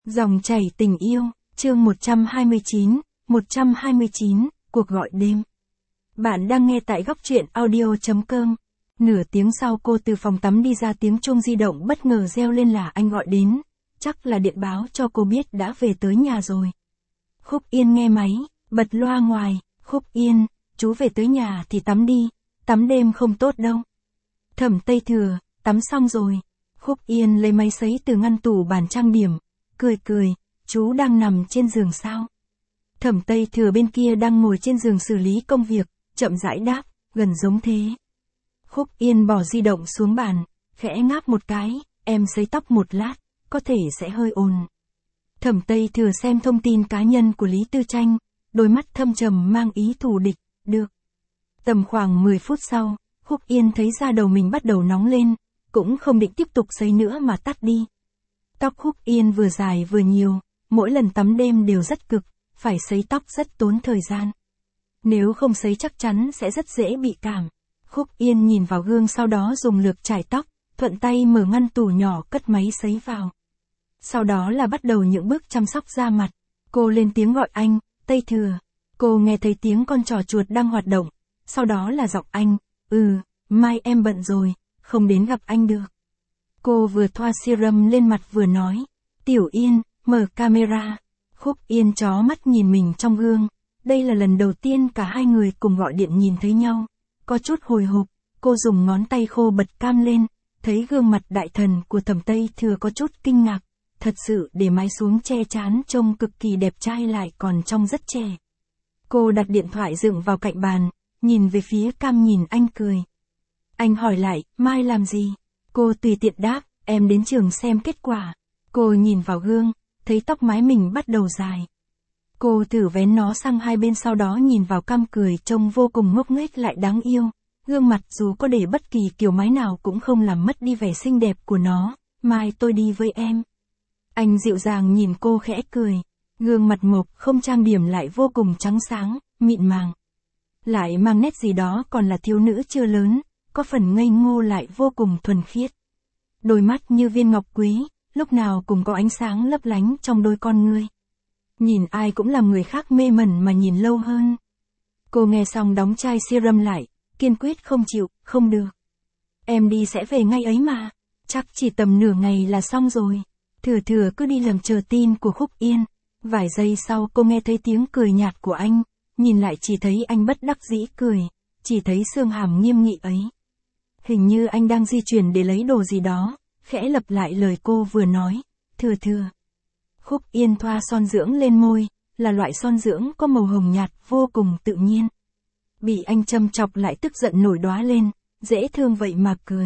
Dòng chảy tình yêu, chương 129, cuộc gọi đêm. Bạn đang nghe tại góc truyện audio.com. Nửa tiếng sau cô từ phòng tắm đi ra, tiếng chuông di động bất ngờ reo lên là anh gọi đến, chắc là điện báo cho cô biết đã về tới nhà rồi. Khúc Yên nghe máy, bật loa ngoài, Khúc Yên, chú về tới nhà thì tắm đi, tắm đêm không tốt đâu. Thẩm Tây Thừa, tắm xong rồi. Khúc Yên lấy máy sấy từ ngăn tủ bàn trang điểm, cười, chú đang nằm trên giường sao? Thẩm Tây Thừa bên kia đang ngồi trên giường xử lý công việc, chậm rãi đáp, gần giống thế. Khúc Yên bỏ di động xuống bàn, khẽ ngáp một cái, em sấy tóc một lát, có thể sẽ hơi ồn. Thẩm Tây Thừa xem thông tin cá nhân của Lý Tư Tranh, đôi mắt thâm trầm mang ý thù địch, được. Tầm khoảng 10 phút sau, Khúc Yên thấy da đầu mình bắt đầu nóng lên, cũng không định tiếp tục sấy nữa mà tắt đi. Tóc Khúc Yên vừa dài vừa nhiều, mỗi lần tắm đêm đều rất cực, phải sấy tóc rất tốn thời gian. Nếu không sấy chắc chắn sẽ rất dễ bị cảm. Khúc Yên nhìn vào gương, sau đó dùng lược chải tóc, thuận tay mở ngăn tủ nhỏ cất máy sấy vào. Sau đó là bắt đầu những bước chăm sóc da mặt. Cô lên tiếng gọi anh, Tây Thừa. Cô nghe thấy tiếng con trò chuột đang hoạt động, sau đó là giọng anh, mai em bận rồi, không đến gặp anh được. Cô vừa thoa serum lên mặt vừa nói, Tiểu Yên, mở camera. Khúc Yên chó mắt nhìn mình trong gương, đây là lần đầu tiên cả hai người cùng gọi điện nhìn thấy nhau. Có chút hồi hộp, cô dùng ngón tay khô bật cam lên, thấy gương mặt đại thần của Thẩm Tây Thừa có chút kinh ngạc, thật sự để mái xuống che trán trông cực kỳ đẹp trai lại còn trông rất trẻ. Cô đặt điện thoại dựng vào cạnh bàn, nhìn về phía cam nhìn anh cười. Anh hỏi lại, mai làm gì? Cô tùy tiện đáp, em đến trường xem kết quả. Cô nhìn vào gương, thấy tóc mái mình bắt đầu dài. Cô thử vén nó sang hai bên, sau đó nhìn vào cam cười trông vô cùng ngốc nghếch lại đáng yêu. Gương mặt dù có để bất kỳ kiểu mái nào cũng không làm mất đi vẻ xinh đẹp của nó. Mai tôi đi với em. Anh dịu dàng nhìn cô khẽ cười. Gương mặt mộc không trang điểm lại vô cùng trắng sáng, mịn màng. Lại mang nét gì đó còn là thiếu nữ chưa lớn, có phần ngây ngô lại vô cùng thuần khiết. Đôi mắt như viên ngọc quý, lúc nào cũng có ánh sáng lấp lánh trong đôi con ngươi. Nhìn ai cũng làm người khác mê mẩn mà nhìn lâu hơn. Cô nghe xong đóng chai serum lại, kiên quyết không chịu, không được. Em đi sẽ về ngay ấy mà, chắc chỉ tầm nửa ngày là xong rồi. Thừa cứ đi làm chờ tin của Khúc Yên. Vài giây sau cô nghe thấy tiếng cười nhạt của anh, nhìn lại chỉ thấy anh bất đắc dĩ cười, chỉ thấy xương hàm nghiêm nghị ấy. Hình như anh đang di chuyển để lấy đồ gì đó, khẽ lặp lại lời cô vừa nói, Thừa. Khúc Yên thoa son dưỡng lên môi, là loại son dưỡng có màu hồng nhạt vô cùng tự nhiên. Bị anh châm chọc lại tức giận nổi đóa lên, dễ thương vậy mà cười.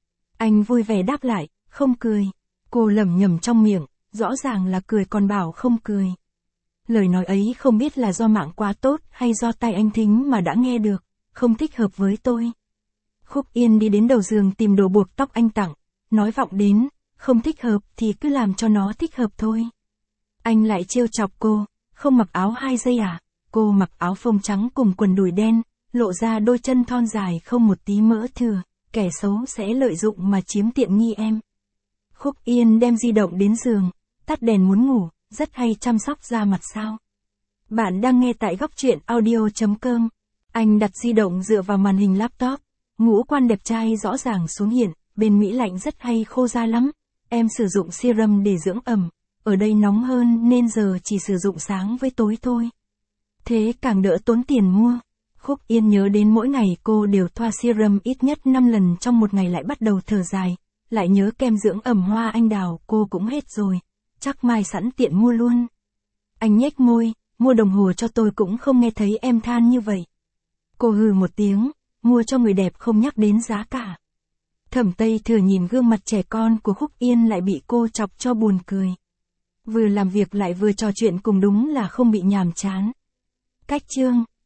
Anh vui vẻ đáp lại, không cười. Cô lẩm nhẩm trong miệng, rõ ràng là cười còn bảo không cười. Lời nói ấy không biết là do mạng quá tốt hay do tai anh thính mà đã nghe được, không thích hợp với tôi. Khúc Yên đi đến đầu giường tìm đồ buộc tóc anh tặng, nói vọng đến, không thích hợp thì cứ làm cho nó thích hợp thôi. Anh lại trêu chọc cô, không mặc áo 2 giây à? Cô mặc áo phông trắng cùng quần đùi đen, lộ ra đôi chân thon dài không một tí mỡ thừa, kẻ xấu sẽ lợi dụng mà chiếm tiện nghi em. Khúc Yên đem di động đến giường, tắt đèn muốn ngủ, rất hay chăm sóc da mặt sao. Bạn đang nghe tại góc truyện audio.com. Anh đặt di động dựa vào màn hình laptop, ngũ quan đẹp trai rõ ràng xuống hiện, bên Mỹ lạnh rất hay khô da lắm. Em sử dụng serum để dưỡng ẩm, ở đây nóng hơn nên giờ chỉ sử dụng sáng với tối thôi. Thế càng đỡ tốn tiền mua. Khúc Yên nhớ đến mỗi ngày cô đều thoa serum ít nhất 5 lần trong một ngày, lại bắt đầu thở dài. Lại nhớ kem dưỡng ẩm hoa anh đào cô cũng hết rồi, chắc mai sẵn tiện mua luôn. Anh nhếch môi, mua đồng hồ cho tôi cũng không nghe thấy em than như vậy. Cô hừ một tiếng, mua cho người đẹp không nhắc đến giá cả. Thẩm Tây Thừa nhìn gương mặt trẻ con của Khúc Yên lại bị cô chọc cho buồn cười. Vừa làm việc lại vừa trò chuyện cùng đúng là không bị nhàm chán. Cách chương